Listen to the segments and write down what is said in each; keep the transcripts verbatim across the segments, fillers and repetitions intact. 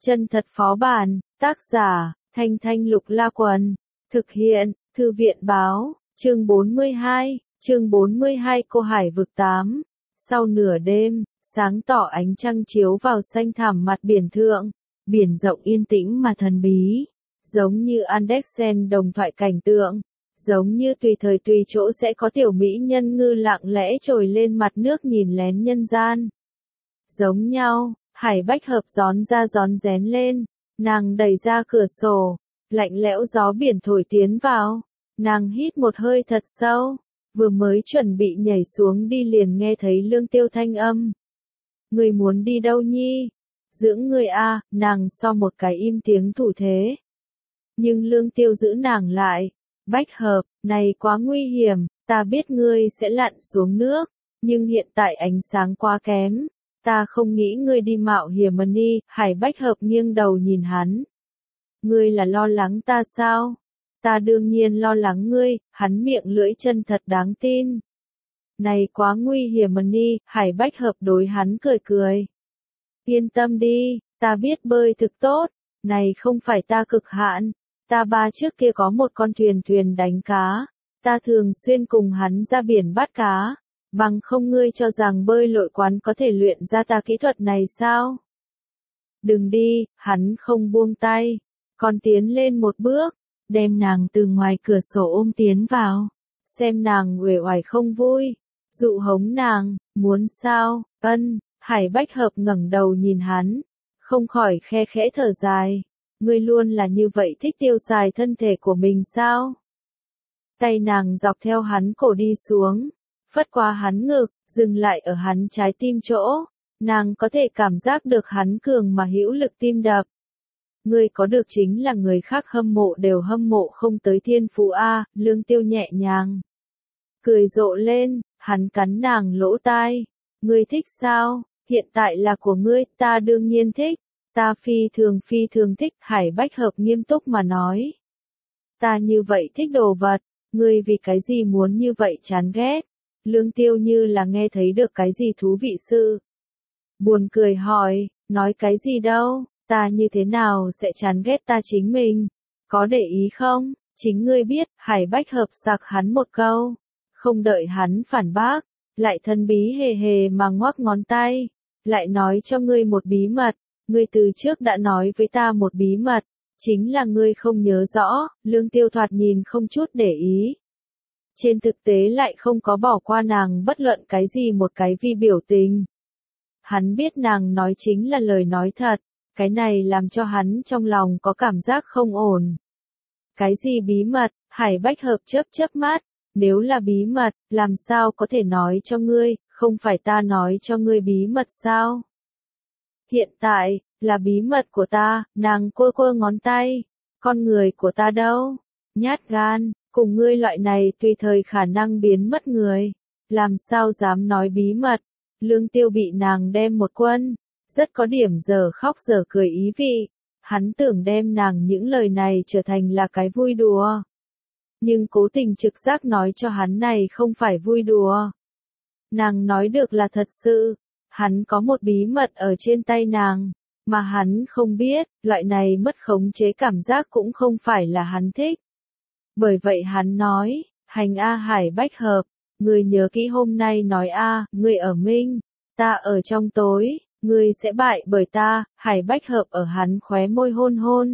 Chân thật phó bản, tác giả, Thanh Thanh Lục La Quần, thực hiện, Thư viện Báo, chương bốn mươi hai, chương bốn mươi hai Cô Hải Vực tám. Sau nửa đêm, sáng tỏ ánh trăng chiếu vào xanh thẳm mặt biển thượng, biển rộng yên tĩnh mà thần bí, giống như Andersen đồng thoại cảnh tượng, giống như tùy thời tùy chỗ sẽ có tiểu mỹ nhân ngư lặng lẽ trồi lên mặt nước nhìn lén nhân gian. Giống nhau, Hải Bách Hợp gión ra gión rén lên, nàng đẩy ra cửa sổ, lạnh lẽo gió biển thổi tiến vào, nàng hít một hơi thật sâu, vừa mới chuẩn bị nhảy xuống đi liền nghe thấy Lương Tiêu thanh âm. Người muốn đi đâu nhi? Dưỡng người a, nàng so một cái im tiếng thủ thế. Nhưng Lương Tiêu giữ nàng lại. Bách Hợp, này quá nguy hiểm, ta biết ngươi sẽ lặn xuống nước, nhưng hiện tại ánh sáng quá kém, ta không nghĩ ngươi đi mạo hiểm mà đi. Hải Bách Hợp nghiêng đầu nhìn hắn. Ngươi là lo lắng ta sao? Ta đương nhiên lo lắng ngươi. Hắn miệng lưỡi chân thật đáng tin. Này quá nguy hiểm mà đi. Hải Bách Hợp đối hắn cười cười. Yên tâm đi, ta biết bơi thực tốt, này không phải ta cực hạn. Ta ba trước kia có một con thuyền thuyền đánh cá, ta thường xuyên cùng hắn ra biển bắt cá, bằng không ngươi cho rằng bơi lội quán có thể luyện ra ta kỹ thuật này sao? Đừng đi, hắn không buông tay, còn tiến lên một bước, đem nàng từ ngoài cửa sổ ôm tiến vào, xem nàng uể oải không vui, dụ hống nàng, muốn sao? Ân. Hải Bách Hợp ngẩng đầu nhìn hắn, không khỏi khe khẽ thở dài. Ngươi luôn là như vậy thích tiêu xài thân thể của mình sao? Tay nàng dọc theo hắn cổ đi xuống, phất qua hắn ngực, dừng lại ở hắn trái tim chỗ. Nàng có thể cảm giác được hắn cường mà hữu lực tim đập. Ngươi có được chính là người khác hâm mộ đều hâm mộ không tới thiên phú a. Lương Tiêu nhẹ nhàng cười rộ lên, hắn cắn nàng lỗ tai. Ngươi thích sao? Hiện tại là của ngươi, ta đương nhiên thích. Ta phi thường phi thường thích. Hải Bách Hợp nghiêm túc mà nói. Ta như vậy thích đồ vật, ngươi vì cái gì muốn như vậy chán ghét? Lương Tiêu như là nghe thấy được cái gì thú vị sự. Buồn cười hỏi, nói cái gì đâu, ta như thế nào sẽ chán ghét ta chính mình? Có để ý không? Chính ngươi biết. Hải Bách Hợp sặc hắn một câu. Không đợi hắn phản bác, lại thân bí hề hề mà ngoắc ngón tay. Lại nói cho ngươi một bí mật. Ngươi từ trước đã nói với ta một bí mật, chính là ngươi không nhớ rõ. Lương Tiêu thoạt nhìn không chút để ý. Trên thực tế lại không có bỏ qua nàng bất luận cái gì một cái vi biểu tình. Hắn biết nàng nói chính là lời nói thật, cái này làm cho hắn trong lòng có cảm giác không ổn. Cái gì bí mật? Hải Bách Hợp chớp chớp mắt, nếu là bí mật, làm sao có thể nói cho ngươi, không phải ta nói cho ngươi bí mật sao? Hiện tại, là bí mật của ta. Nàng quơ quơ ngón tay. Con người của ta đâu? Nhát gan, cùng ngươi loại này tùy thời khả năng biến mất người. Làm sao dám nói bí mật? Lương Tiêu bị nàng đem một quân. Rất có điểm giờ khóc giờ cười ý vị. Hắn tưởng đem nàng những lời này trở thành là cái vui đùa. Nhưng cố tình trực giác nói cho hắn này không phải vui đùa. Nàng nói được là thật sự. Hắn có một bí mật ở trên tay nàng, mà hắn không biết. Loại này mất khống chế cảm giác cũng không phải là hắn thích. Bởi vậy hắn nói, hành a Hải Bách Hợp, ngươi nhớ kỹ hôm nay nói a, ngươi ở minh, ta ở trong tối, ngươi sẽ bại bởi ta. Hải Bách Hợp ở hắn khóe môi hôn hôn.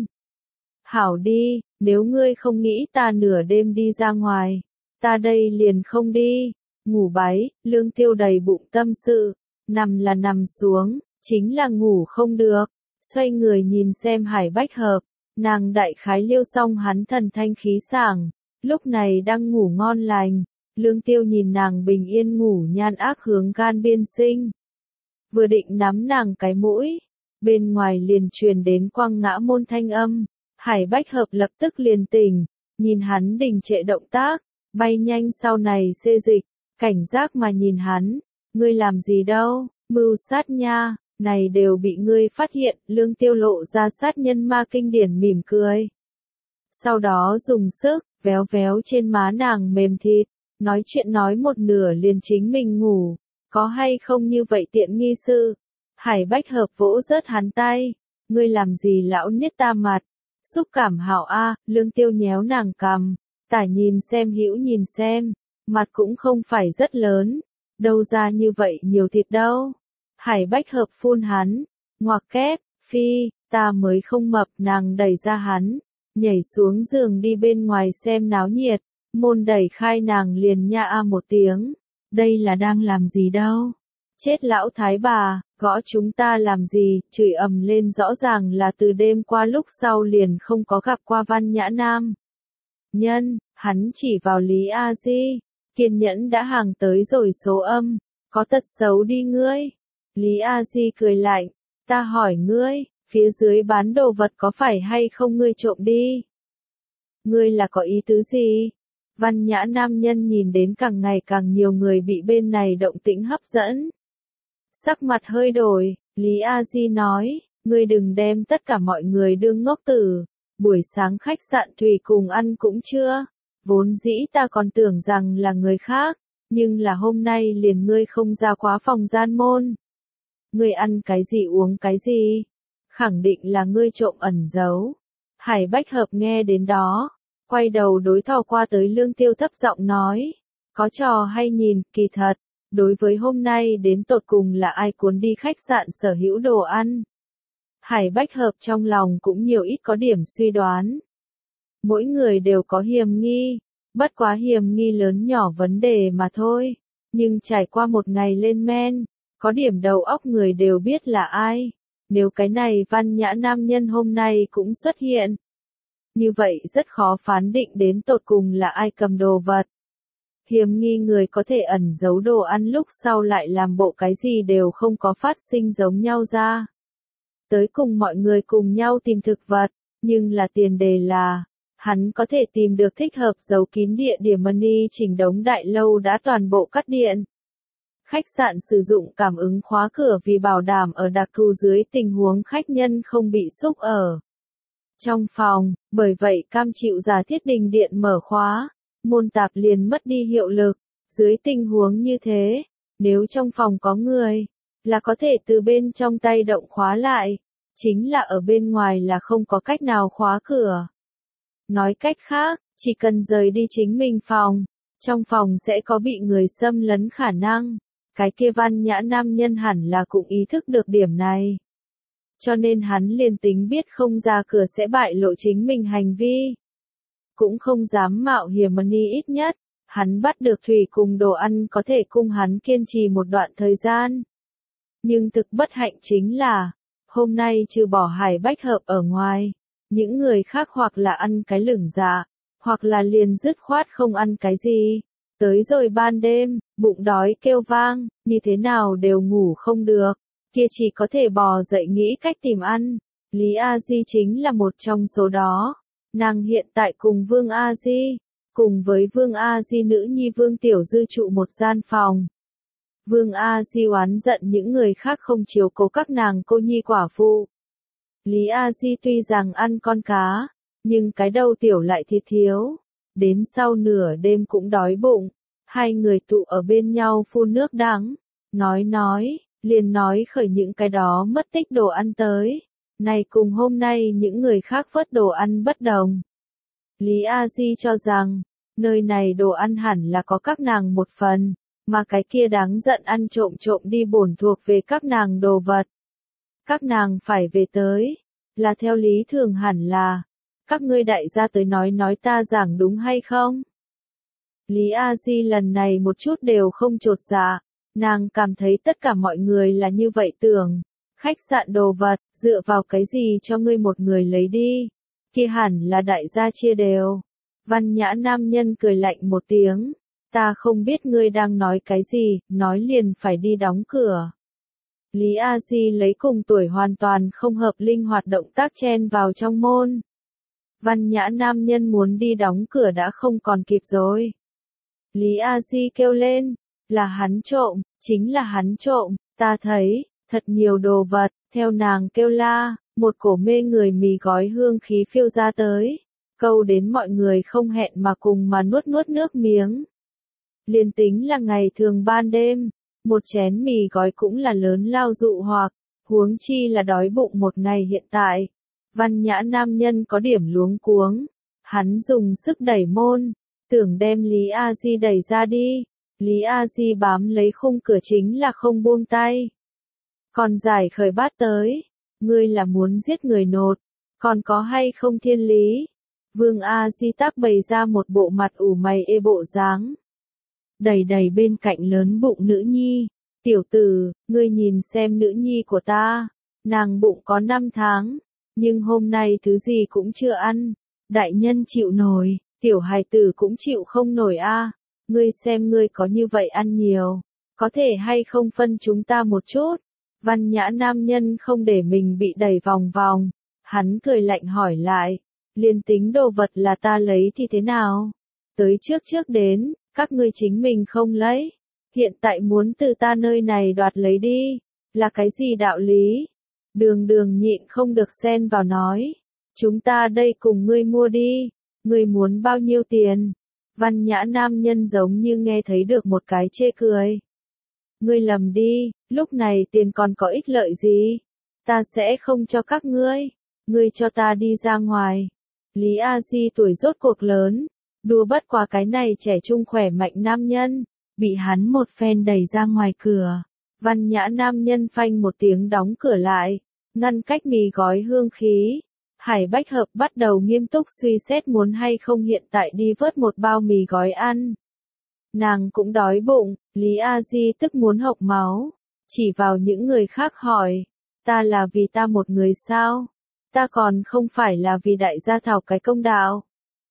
Hảo đi, nếu ngươi không nghĩ ta nửa đêm đi ra ngoài, ta đây liền không đi. Ngủ bái. Lương Tiêu đầy bụng tâm sự. Nằm là nằm xuống, chính là ngủ không được. Xoay người nhìn xem Hải Bách Hợp, nàng đại khái liêu xong hắn thần thanh khí sảng, lúc này đang ngủ ngon lành. Lương Tiêu nhìn nàng bình yên ngủ nhan ác hướng gan biên sinh. Vừa định nắm nàng cái mũi, bên ngoài liền truyền đến quang ngã môn thanh âm. Hải Bách Hợp lập tức liền tỉnh, nhìn hắn đình trệ động tác, bay nhanh sau này xê dịch, cảnh giác mà nhìn hắn. Ngươi làm gì đâu, mưu sát nha, này đều bị ngươi phát hiện. Lương Tiêu lộ ra sát nhân ma kinh điển mỉm cười. Sau đó dùng sức, véo véo trên má nàng mềm thịt, nói chuyện nói một nửa liền chính mình ngủ, có hay không như vậy tiện nghi sự. Hải Bách Hợp vỗ rớt hắn tay, Ngươi làm gì lão niết ta mặt? Xúc cảm hảo a, Lương Tiêu nhéo nàng cằm, tả nhìn xem hữu nhìn xem, mặt cũng không phải rất lớn, đâu ra như vậy nhiều thịt đâu. Hải Bách Hợp phun hắn, ngoặc kép, phi, ta mới không mập, nàng đẩy ra hắn, nhảy xuống giường đi bên ngoài xem náo nhiệt, môn đẩy khai nàng liền nha a một tiếng, đây là đang làm gì đâu? Chết lão thái bà, gõ chúng ta làm gì, chửi ầm lên rõ ràng là từ đêm qua lúc sau liền không có gặp qua Văn Nhã Nam. Nhân, hắn chỉ vào Lý A Di, kiên nhẫn đã hàng tới rồi số âm, có tật xấu đi ngươi. Lý A Di cười lạnh, ta hỏi ngươi, phía dưới bán đồ vật có phải hay không ngươi trộm đi? Ngươi là có ý tứ gì? Văn Nhã Nam nhân nhìn đến càng ngày càng nhiều người bị bên này động tĩnh hấp dẫn. Sắc mặt hơi đổi, Lý A Di nói, ngươi đừng đem tất cả mọi người đương ngốc tử, buổi sáng khách sạn Thủy cùng ăn cũng chưa, vốn dĩ ta còn tưởng rằng là người khác, nhưng là hôm nay liền ngươi không ra quá phòng gian môn. Ngươi ăn cái gì uống cái gì? Khẳng định là ngươi trộm ẩn giấu. Hải Bách Hợp nghe đến đó, quay đầu đối thò qua tới Lương Tiêu thấp giọng nói, có trò hay nhìn, kỳ thật. Đối với hôm nay đến tột cùng là ai cuốn đi khách sạn sở hữu đồ ăn. Hải Bách Hợp trong lòng cũng nhiều ít có điểm suy đoán. Mỗi người đều có hiềm nghi, bất quá hiềm nghi lớn nhỏ vấn đề mà thôi. Nhưng trải qua một ngày lên men, có điểm đầu óc người đều biết là ai. Nếu cái này Văn Nhã nam nhân hôm nay cũng xuất hiện. Như vậy rất khó phán định đến tột cùng là ai cầm đồ vật. Hiềm nghi người có thể ẩn giấu đồ ăn lúc sau lại làm bộ cái gì đều không có phát sinh giống nhau ra. Tới cùng mọi người cùng nhau tìm thực vật, nhưng là tiền đề là, hắn có thể tìm được thích hợp giấu kín địa điểm money chỉnh đống đại lâu đã toàn bộ cắt điện. Khách sạn sử dụng cảm ứng khóa cửa vì bảo đảm ở đặc thù dưới tình huống khách nhân không bị xúc ở trong phòng, bởi vậy cam chịu giả thiết đình điện mở khóa. Môn tạp liền mất đi hiệu lực, dưới tình huống như thế, nếu trong phòng có người, là có thể từ bên trong tay động khóa lại, chính là ở bên ngoài là không có cách nào khóa cửa. Nói cách khác, chỉ cần rời đi chính mình phòng, trong phòng sẽ có bị người xâm lấn khả năng, cái kia Văn Nhã nam nhân hẳn là cũng ý thức được điểm này. Cho nên hắn liền tính biết không ra cửa sẽ bại lộ chính mình hành vi. Cũng không dám mạo hiểm money ít nhất, hắn bắt được thủy cùng đồ ăn có thể cung hắn kiên trì một đoạn thời gian. Nhưng thực bất hạnh chính là, hôm nay trừ bỏ Hải Bách Hợp ở ngoài, những người khác hoặc là ăn cái lửng dạ, hoặc là liền dứt khoát không ăn cái gì. Tới rồi ban đêm, bụng đói kêu vang, như thế nào đều ngủ không được, kia chỉ có thể bò dậy nghĩ cách tìm ăn. Lý A Di chính là một trong số đó. Nàng hiện tại cùng Vương A Di, cùng với Vương A Di nữ nhi Vương Tiểu Dư trụ một gian phòng. Vương A Di oán giận những người khác không chiếu cố các nàng cô nhi quả phụ. Lý A Di tuy rằng ăn con cá, nhưng cái đầu tiểu lại thịt thiếu. Đến sau nửa đêm cũng đói bụng, hai người tụ ở bên nhau phun nước đắng, nói nói, liền nói khởi những cái đó mất tích đồ ăn tới. Này cùng hôm nay những người khác vớt đồ ăn bất đồng. Lý A Di cho rằng, nơi này đồ ăn hẳn là có các nàng một phần, mà cái kia đáng giận ăn trộm trộm đi bổn thuộc về các nàng đồ vật. Các nàng phải về tới, là theo lý thường hẳn là, các ngươi đại gia tới nói nói ta giảng đúng hay không? Lý A Di lần này một chút đều không chột dạ, nàng cảm thấy tất cả mọi người là như vậy tưởng. Khách sạn đồ vật, dựa vào cái gì cho ngươi một người lấy đi, kia hẳn là đại gia chia đều. Văn Nhã nam nhân cười lạnh một tiếng, ta không biết ngươi đang nói cái gì, nói liền phải đi đóng cửa. Lý A Di lấy cùng tuổi hoàn toàn không hợp linh hoạt động tác chen vào trong môn. Văn Nhã nam nhân muốn đi đóng cửa đã không còn kịp rồi. Lý A Di kêu lên, là hắn trộm, chính là hắn trộm, ta thấy. Thật nhiều đồ vật, theo nàng kêu la, một cổ mê người mì gói hương khí phiêu ra tới, câu đến mọi người không hẹn mà cùng mà nuốt nuốt nước miếng. Liên tính là ngày thường ban đêm, một chén mì gói cũng là lớn lao dụ hoặc, Huống chi là đói bụng một ngày hiện tại. Văn nhã nam nhân có điểm luống cuống. Hắn dùng sức đẩy môn, tưởng đem Lý A Di đẩy ra đi. Lý A Di bám lấy khung cửa chính là không buông tay. Còn giải khởi bát tới. Ngươi là muốn giết người nột. Còn có hay không thiên lý? Vương A Di tác bày ra một bộ mặt ủ mày ê bộ dáng. Đẩy đẩy bên cạnh lớn bụng nữ nhi. Tiểu tử, ngươi nhìn xem nữ nhi của ta. Nàng bụng có năm tháng. Nhưng hôm nay thứ gì cũng chưa ăn. Đại nhân chịu nổi, tiểu hài tử cũng chịu không nổi a. Ngươi xem ngươi có như vậy ăn nhiều. Có thể hay không phân chúng ta một chút. Văn nhã nam nhân không để mình bị đẩy vòng vòng. Hắn cười lạnh hỏi lại. Liên tính đồ vật là ta lấy thì thế nào? Tới trước trước đến, các ngươi chính mình không lấy. Hiện tại muốn từ ta nơi này đoạt lấy đi. Là cái gì đạo lý? Đường đường nhịn không được xen vào nói. Chúng ta đây cùng ngươi mua đi. Ngươi muốn bao nhiêu tiền? Văn nhã nam nhân giống như nghe thấy được một cái chê cười. Ngươi lầm đi, lúc này tiền còn có ích lợi gì? Ta sẽ không cho các ngươi. Ngươi cho ta đi ra ngoài. Lý A Di tuổi rốt cuộc lớn. Đùa bất qua cái này trẻ trung khỏe mạnh nam nhân. Bị hắn một phen đẩy ra ngoài cửa. Văn nhã nam nhân phanh một tiếng đóng cửa lại. Ngăn cách mì gói hương khí. Hải Bách Hợp bắt đầu nghiêm túc suy xét muốn hay không hiện tại đi vớt một bao mì gói ăn. Nàng cũng đói bụng, Lý A Di tức muốn hộc máu. Chỉ vào những người khác hỏi. Ta là vì ta một người sao? Ta còn không phải là vì đại gia thảo cái công đạo.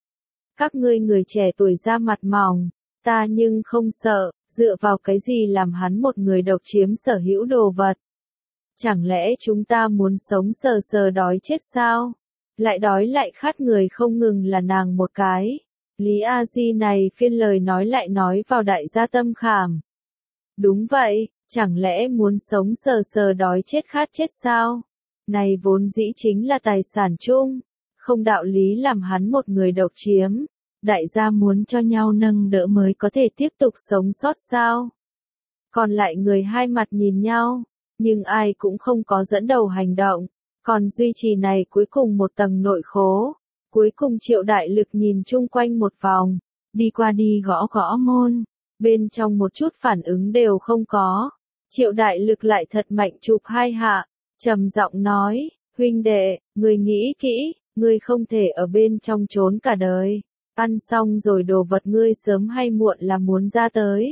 Các ngươi người trẻ tuổi ra mặt mỏng. Ta nhưng không sợ, dựa vào cái gì làm hắn một người độc chiếm sở hữu đồ vật. Chẳng lẽ chúng ta muốn sống sờ sờ đói chết sao? Lại đói lại khát người không ngừng là nàng một cái. Lý A Di này phiên lời nói lại nói vào đại gia tâm khảm. Đúng vậy, chẳng lẽ muốn sống sờ sờ đói chết khát chết sao? Này vốn dĩ chính là tài sản chung, không đạo lý làm hắn một người độc chiếm. Đại gia muốn cho nhau nâng đỡ mới có thể tiếp tục sống sót sao? Còn lại người hai mặt nhìn nhau, nhưng ai cũng không có dẫn đầu hành động, còn duy trì này cuối cùng một tầng nội khố. Cuối cùng Triệu Đại Lực nhìn chung quanh một vòng, đi qua đi gõ gõ môn, bên trong một chút phản ứng đều không có. Triệu Đại Lực lại thật mạnh chụp hai hạ, trầm giọng nói, huynh đệ, ngươi nghĩ kỹ, ngươi không thể ở bên trong trốn cả đời. Ăn xong rồi đồ vật ngươi sớm hay muộn là muốn ra tới.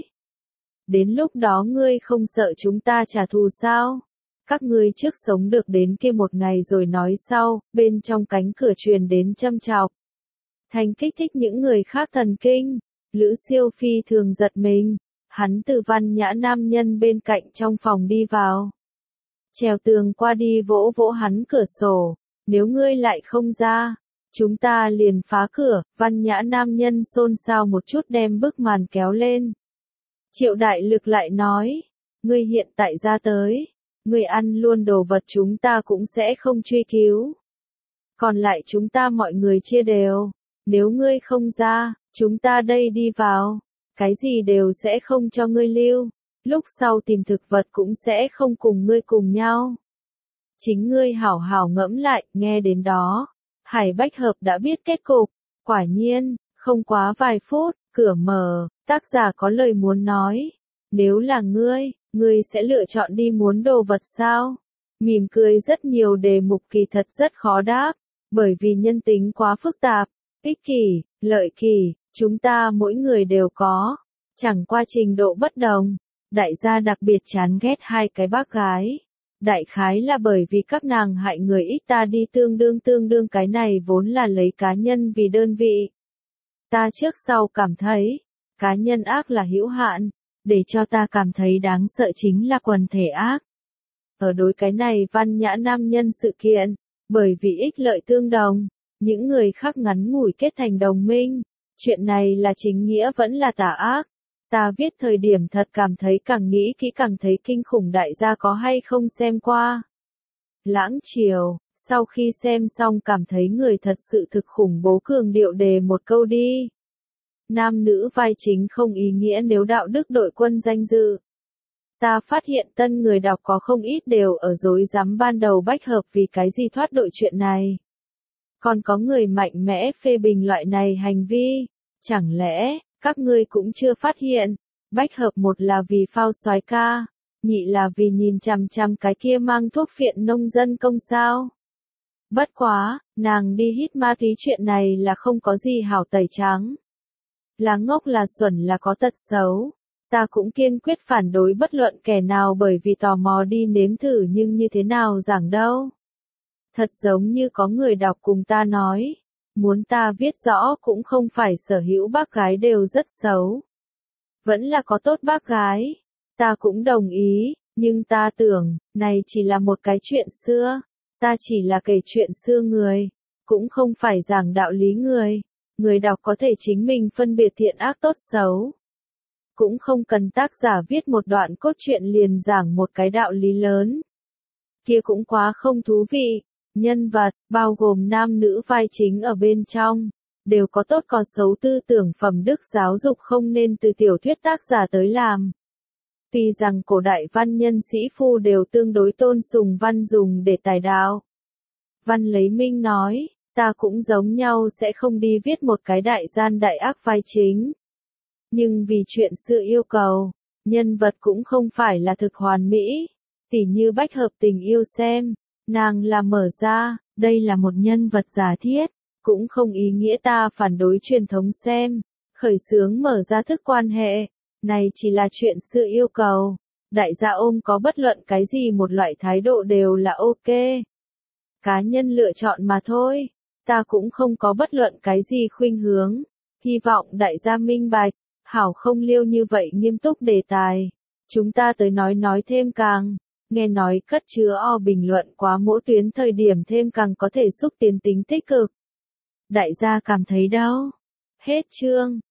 Đến lúc đó ngươi không sợ chúng ta trả thù sao? Các ngươi trước sống được đến kia một ngày rồi nói sau, bên trong cánh cửa truyền đến châm chọc. Thanh kích thích những người khác thần kinh. Lữ Siêu Phi thường giật mình. Hắn từ Văn nhã nam nhân bên cạnh trong phòng đi vào. Trèo tường qua đi vỗ vỗ hắn cửa sổ. Nếu ngươi lại không ra, chúng ta liền phá cửa. Văn nhã nam nhân xôn xao một chút đem bức màn kéo lên. Triệu Đại Lực lại nói, ngươi hiện tại ra tới, ngươi ăn luôn đồ vật chúng ta cũng sẽ không truy cứu. Còn lại chúng ta mọi người chia đều, nếu ngươi không ra, chúng ta đây đi vào, cái gì đều sẽ không cho ngươi lưu, lúc sau tìm thực vật cũng sẽ không cùng ngươi cùng nhau. Chính ngươi hảo hảo ngẫm lại, nghe đến đó, Hải Bách Hợp đã biết kết cục, quả nhiên, không quá vài phút, cửa mở, tác giả có lời muốn nói, nếu là ngươi, ngươi sẽ lựa chọn đi muốn đồ vật sao? Mỉm cười rất nhiều đề mục kỳ thật rất khó đáp, bởi vì nhân tính quá phức tạp, ích kỷ, lợi kỷ, chúng ta mỗi người đều có, chẳng qua trình độ bất đồng. Đại gia đặc biệt chán ghét hai cái bác gái. Đại khái là bởi vì các nàng hại người ít ta đi tương đương tương đương cái này vốn là lấy cá nhân vì đơn vị. Ta trước sau cảm thấy, cá nhân ác là hữu hạn, để cho ta cảm thấy đáng sợ chính là quần thể ác. Ở đối cái này văn nhã nam nhân sự kiện, bởi vì ích lợi tương đồng, những người khác ngắn ngủi kết thành đồng minh, chuyện này là chính nghĩa vẫn là tà ác. Ta viết thời điểm thật cảm thấy càng nghĩ kỹ càng thấy kinh khủng đại gia có hay không xem qua. Lãng Triều, sau khi xem xong cảm thấy người thật sự thực khủng bố cường điệu đề một câu đi. Nam nữ vai chính không ý nghĩa nếu đạo đức đội quân danh dự. Ta phát hiện tân người đọc có không ít đều ở rối rắm ban đầu bách hợp vì cái gì thoát đội chuyện này. Còn có người mạnh mẽ phê bình loại này hành vi. Chẳng lẽ, các ngươi cũng chưa phát hiện, bách hợp một là vì phao soái ca, nhị là vì nhìn chằm chằm cái kia mang thuốc phiện nông dân công sao. Bất quá, nàng đi hít ma túy chuyện này là không có gì hảo tẩy trắng. Là ngốc là xuẩn là có tật xấu. Ta cũng kiên quyết phản đối bất luận kẻ nào bởi vì tò mò đi nếm thử nhưng như thế nào giảng đâu. Thật giống như có người đọc cùng ta nói, muốn ta viết rõ cũng không phải sở hữu bác gái đều rất xấu. Vẫn là có tốt bác gái. Ta cũng đồng ý, nhưng ta tưởng, này chỉ là một cái chuyện xưa. Ta chỉ là kể chuyện xưa người, cũng không phải giảng đạo lý người. Người đọc có thể chính mình phân biệt thiện ác tốt xấu. Cũng không cần tác giả viết một đoạn cốt truyện liền giảng một cái đạo lý lớn. Kia cũng quá không thú vị. Nhân vật, bao gồm nam nữ vai chính ở bên trong, đều có tốt có xấu tư tưởng phẩm đức giáo dục không nên từ tiểu thuyết tác giả tới làm. Tuy rằng cổ đại văn nhân sĩ phu đều tương đối tôn sùng văn dùng để tài đạo. Văn Lấy Minh nói, ta cũng giống nhau sẽ không đi viết một cái đại gian đại ác vai chính. Nhưng vì chuyện sự yêu cầu, nhân vật cũng không phải là thực hoàn mỹ, tỉ như bách hợp tình yêu xem, nàng là mở ra, đây là một nhân vật giả thiết, cũng không ý nghĩa ta phản đối truyền thống xem, khởi xướng mở ra thức quan hệ, này chỉ là chuyện sự yêu cầu, đại gia ôm có bất luận cái gì một loại thái độ đều là ok. Cá nhân lựa chọn mà thôi, ta cũng không có bất luận cái gì khuynh hướng, hy vọng đại gia minh bạch. Hảo không liêu như vậy nghiêm túc đề tài. Chúng ta tới nói nói thêm càng. Nghe nói cất chứa o bình luận quá mỗi tuyến thời điểm thêm càng có thể xúc tiến tính tích cực. Đại gia cảm thấy đâu? Hết chương.